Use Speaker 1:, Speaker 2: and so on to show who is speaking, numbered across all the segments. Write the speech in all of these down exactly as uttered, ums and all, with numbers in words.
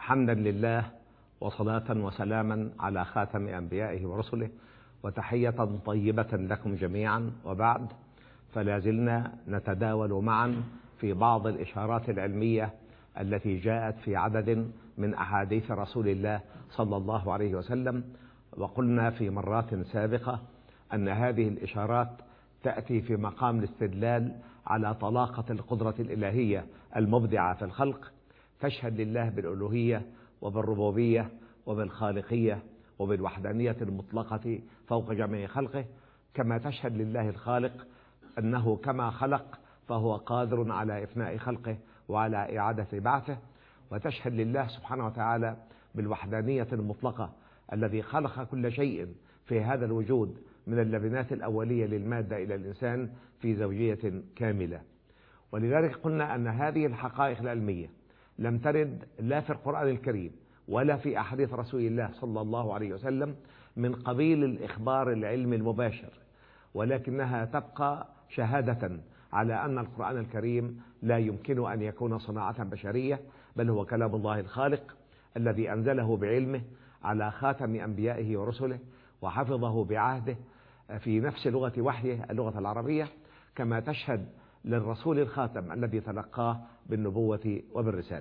Speaker 1: حمدا لله وصلاة وسلاما على خاتم أنبيائه ورسله، وتحية طيبة لكم جميعا. وبعد، فلا زلنا نتداول معا في بعض الإشارات العلمية التي جاءت في عدد من أحاديث رسول الله صلى الله عليه وسلم. وقلنا في مرات سابقة أن هذه الإشارات تأتي في مقام الاستدلال على طلاقة القدرة الإلهية المبدعة في الخلق، تشهد لله بالألوهية وبالربوبية وبالخالقية وبالوحدانية المطلقة فوق جميع خلقه، كما تشهد لله الخالق أنه كما خلق فهو قادر على إفناء خلقه وعلى إعادة بعثه، وتشهد لله سبحانه وتعالى بالوحدانية المطلقة الذي خلق كل شيء في هذا الوجود من اللبنات الأولية للمادة إلى الإنسان في زوجية كاملة. ولذلك قلنا أن هذه الحقائق العلمية لم ترد لا في القرآن الكريم ولا في أحاديث رسول الله صلى الله عليه وسلم من قبيل الإخبار العلمي المباشر، ولكنها تبقى شهادة على أن القرآن الكريم لا يمكن أن يكون صناعة بشرية، بل هو كلام الله الخالق الذي أنزله بعلمه على خاتم أنبيائه ورسله، وحفظه بعهده في نفس لغة وحيه اللغة العربية، كما تشهد للرسول الخاتم الذي تلقاه بالنبوة وبالرسالة.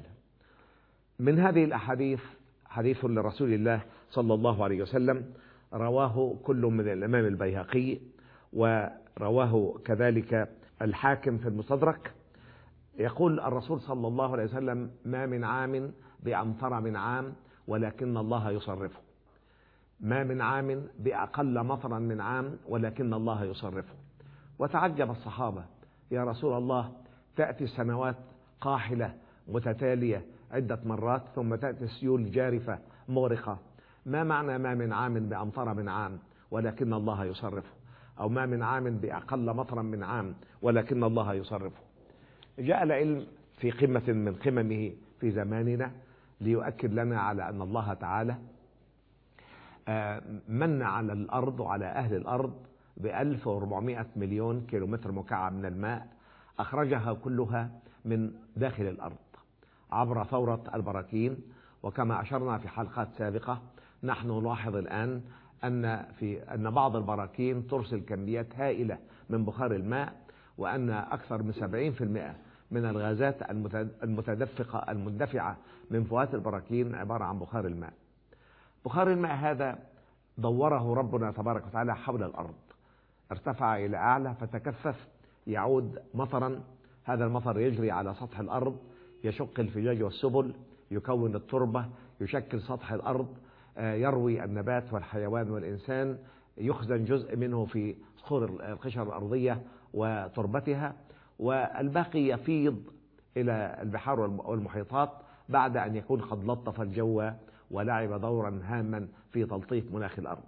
Speaker 1: من هذه الأحاديث حديث لرسول الله صلى الله عليه وسلم رواه كل من الإمام البيهقي، ورواه كذلك الحاكم في المستدرك. يقول الرسول صلى الله عليه وسلم: ما من عام بأمطر من عام ولكن الله يصرفه، ما من عام بأقل مطرا من عام ولكن الله يصرفه. وتعجب الصحابة: يا رسول الله، تأتي السنوات قاحلة متتالية عدة مرات ثم تأتي السيول جارفة مغرقة، ما معنى ما من عام بأمطر من عام ولكن الله يصرفه، أو ما من عام بأقل مطرا من عام ولكن الله يصرفه؟ جاء العلم في قمة من قممه في زماننا ليؤكد لنا على أن الله تعالى من على الأرض وعلى أهل الأرض بألف وأربعمائة مليون كيلومتر مكعب من الماء، أخرجها كلها من داخل الأرض عبر ثورة البراكين. وكما أشرنا في حلقات سابقة، نحن نلاحظ الآن أن في أن بعض البراكين ترسل كميات هائلة من بخار الماء، وأن أكثر من سبعين بالمئة من الغازات المتدفقة المندفعة من فوات البراكين عبارة عن بخار الماء. بخار الماء هذا دوره ربنا تبارك وتعالى حول الأرض، ارتفع إلى أعلى فتكثف، يعود مطرا. هذا المطر يجري على سطح الأرض، يشق الفجاج والسبل، يكون التربة، يشكل سطح الأرض، يروي النبات والحيوان والإنسان، يخزن جزء منه في صخور القشرة الأرضية وتربتها، والباقي يفيض إلى البحار والمحيطات بعد أن يكون قد لطف الجو ولعب دورا هاما في تلطيف مناخ الأرض.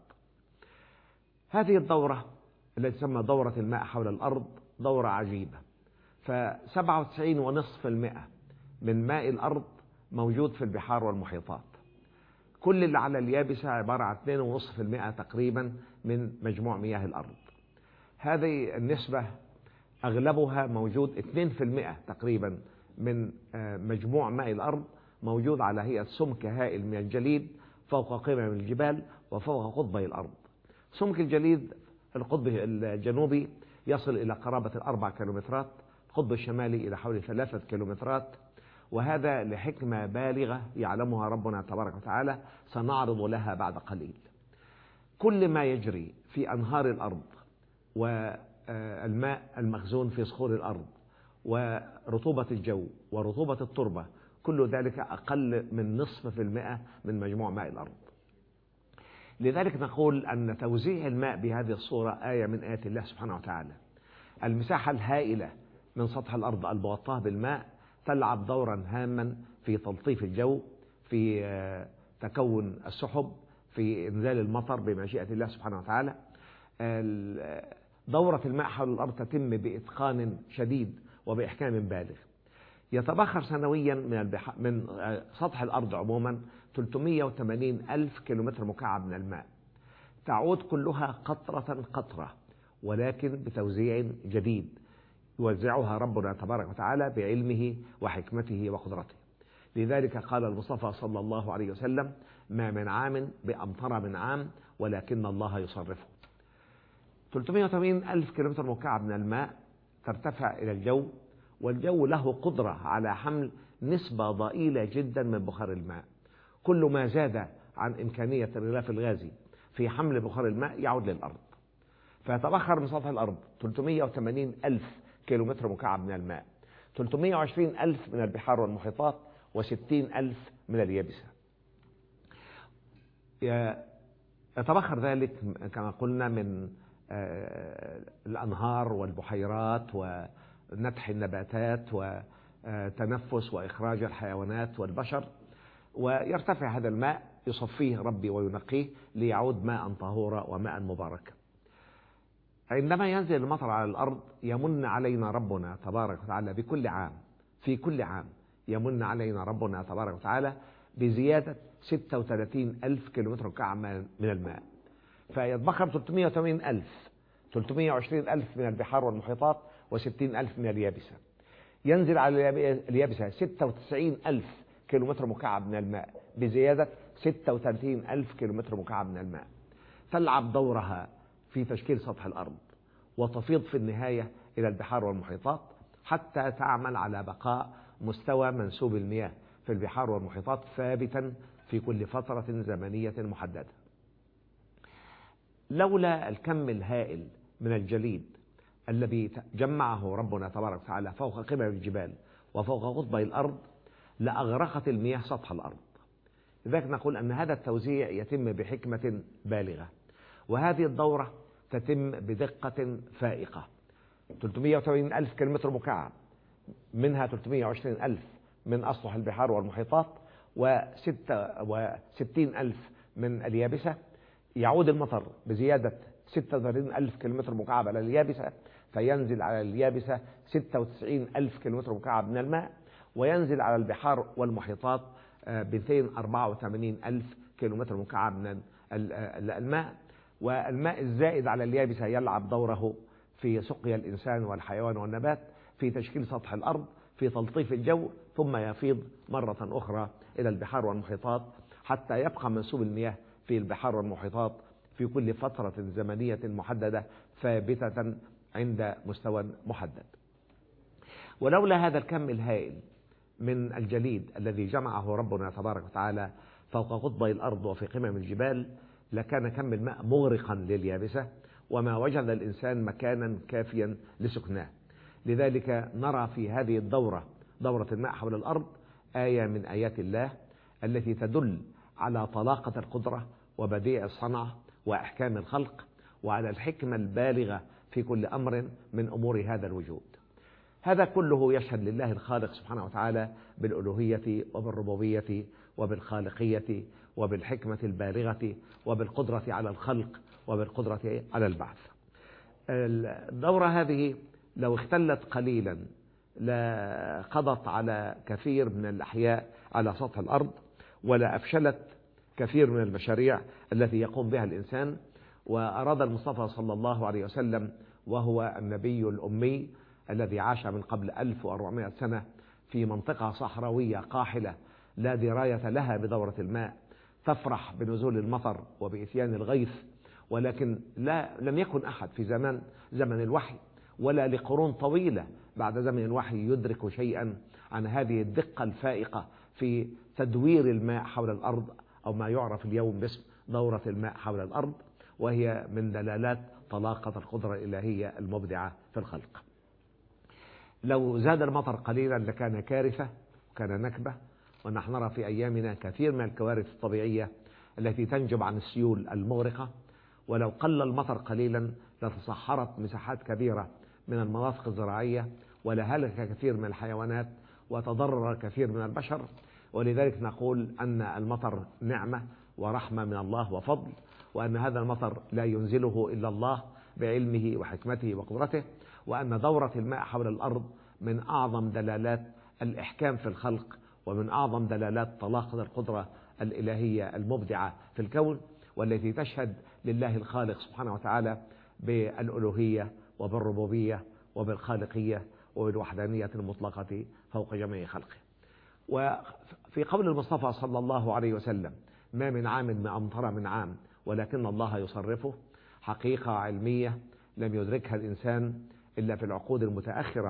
Speaker 1: هذه الدورة التي تسمى دورة الماء حول الأرض دورة عجيبة، فسبعة وتسعين ونصف المئة من ماء الأرض موجود في البحار والمحيطات. كل اللي على اليابسة عبارة عن اثنين ونصف في المئة تقريبا من مجموع مياه الأرض. هذه النسبة أغلبها موجود اثنين في المئة تقريبا من مجموع ماء الأرض موجود على هيئة سمك هائل من الجليد فوق قمم الجبال وفوق قطبي الأرض. سمك الجليد في القطب الجنوبي يصل إلى قرابة الأربع كيلومترات، القطب الشمالي إلى حوالي ثلاثة كيلومترات، وهذا لحكمة بالغة يعلمها ربنا تبارك وتعالى سنعرض لها بعد قليل. كل ما يجري في أنهار الأرض والماء المخزون في صخور الأرض ورطوبة الجو ورطوبة التربة، كل ذلك أقل من نصف في المئة من مجموع ماء الأرض. لذلك نقول أن توزيع الماء بهذه الصورة آية من آيات الله سبحانه وتعالى. المساحة الهائلة من سطح الأرض المغطاة بالماء تلعب دورا هاما في تلطيف الجو، في تكون السحب، في إنزال المطر بمشيئة الله سبحانه وتعالى. دورة الماء حول الأرض تتم بإتقان شديد وبإحكام بالغ. يتبخر سنويا من, البح... من سطح الأرض عموما ثلاثمائة وثمانين ألف كيلومتر مكعب من الماء، تعود كلها قطرة قطرة، ولكن بتوزيع جديد يوزعها ربنا تبارك وتعالى بعلمه وحكمته وقدرته. لذلك قال المصطفى صلى الله عليه وسلم: ما من عام بأمطر من عام ولكن الله يصرفه. ثلاثمائة وثمانين ألف كيلومتر مكعب من الماء ترتفع إلى الجو، والجو له قدرة على حمل نسبة ضئيلة جدا من بخار الماء. كل ما زاد عن إمكانية الغلاف الغازي في حمل بخار الماء يعود للأرض، فيتبخر من سطح الأرض ثلاثمائة وثمانين ألف كيلومتر مكعب من الماء، ثلاثمائة وعشرين ألف من البحار والمحيطات، وستين ألف من اليابسة. يتبخر ذلك كما قلنا من الأنهار والبحيرات ونتح النباتات وتنفس وإخراج الحيوانات والبشر، ويرتفع هذا الماء يصفيه ربي وينقيه ليعود ماء طهورا وماء مباركا. عندما ينزل المطر على الأرض يمن علينا ربنا تبارك وتعالى بكل عام، في كل عام يمن علينا ربنا تبارك وتعالى بزيادة ستة وثلاثين ألف كيلومتر مكعب من الماء، فيتبخر ثلاثمائة وثمانين ألف، ثلاثمائة وعشرين ألف من البحار والمحيطات، وستين ألف من اليابسة. ينزل على اليابسة ستة وتسعين ألف كيلومتر مكعب من الماء بزيادة ستة وثلاثين ألف كيلومتر مكعب من الماء، تلعب دورها في تشكيل سطح الأرض وتفيض في النهاية إلى البحار والمحيطات، حتى تعمل على بقاء مستوى منسوب المياه في البحار والمحيطات ثابتا في كل فترة زمنية محددة. لولا الكم الهائل من الجليد الذي جمعه ربنا تبارك وتعالى فوق قمم الجبال وفوق قطبي الأرض لأغرقت المياه سطح الأرض. لذلك نقول أن هذا التوزيع يتم بحكمة بالغة، وهذه الدورة تتم بدقة فائقة. ثلاثمائة وثمانين ألف كيلومتر مكعب، منها ثلاثمائة وعشرين ألف من أسطح البحار والمحيطات، وستة وستين ألف من اليابسة. يعود المطر بزيادة ستة وثلاثين ألف كيلومتر مكعب على اليابسة، فينزل على اليابسة ستة وتسعين ألف كيلومتر مكعب من الماء، وينزل على البحار والمحيطات مئتين وأربعة وثمانين ألف كيلومتر مكعب من الماء. والماء الزائد على اليابسة يلعب دوره في سقيا الإنسان والحيوان والنبات، في تشكيل سطح الأرض، في تلطيف الجو، ثم يفيض مرة أخرى إلى البحار والمحيطات، حتى يبقى منسوب المياه في البحار والمحيطات في كل فترة زمنية محددة ثابتة عند مستوى محدد. ولولا هذا الكم الهائل من الجليد الذي جمعه ربنا تبارك وتعالى فوق قطبي الأرض وفي قمم الجبال لكان كم الماء مغرقا لليابسة، وما وجد الإنسان مكانا كافيا لسكناه. لذلك نرى في هذه الدورة، دورة الماء حول الأرض، آية من آيات الله التي تدل على طلاقة القدرة وبديع الصنعة وإحكام الخلق، وعلى الحكمة البالغة في كل أمر من أمور هذا الوجود. هذا كله يشهد لله الخالق سبحانه وتعالى بالألوهية وبالربوبية وبالخالقية وبالحكمة البالغة وبالقدرة على الخلق وبالقدرة على البعث. الدورة هذه لو اختلت قليلا لقضت على كثير من الأحياء على سطح الأرض، ولا أفشلت كثير من المشاريع التي يقوم بها الإنسان. وأراد المصطفى صلى الله عليه وسلم، وهو النبي الأمي الذي عاش من قبل ألف وأربعمائة سنة في منطقة صحراوية قاحلة لا دراية لها بدورة الماء، تفرح بنزول المطر وبإتيان الغيث، ولكن لا لم يكن أحد في زمان زمن الوحي ولا لقرون طويلة بعد زمن الوحي يدرك شيئا عن هذه الدقة الفائقة في تدوير الماء حول الأرض، أو ما يعرف اليوم باسم دورة الماء حول الأرض، وهي من دلالات طلاقة القدرة الإلهية المبدعة في الخلق. لو زاد المطر قليلا لكان كارثة وكان نكبة، ونحن نرى في أيامنا كثير من الكوارث الطبيعية التي تنجب عن السيول المغرقة. ولو قل المطر قليلا لتصحرت مساحات كبيرة من المناطق الزراعية، ولهلك كثير من الحيوانات، وتضرر كثير من البشر. ولذلك نقول أن المطر نعمة ورحمة من الله وفضل، وأن هذا المطر لا ينزله إلا الله بعلمه وحكمته وقدرته، وأن دورة الماء حول الأرض من أعظم دلالات الإحكام في الخلق، ومن أعظم دلالات طلاقة القدرة الإلهية المبدعة في الكون، والتي تشهد لله الخالق سبحانه وتعالى بالألوهية وبالربوبية وبالخالقية وبالوحدانية المطلقة فوق جميع خلقه. في قول المصطفى صلى الله عليه وسلم: ما من عام ما أمطر من عام ولكن الله يصرفه، حقيقة علمية لم يدركها الإنسان إلا في العقود المتأخرة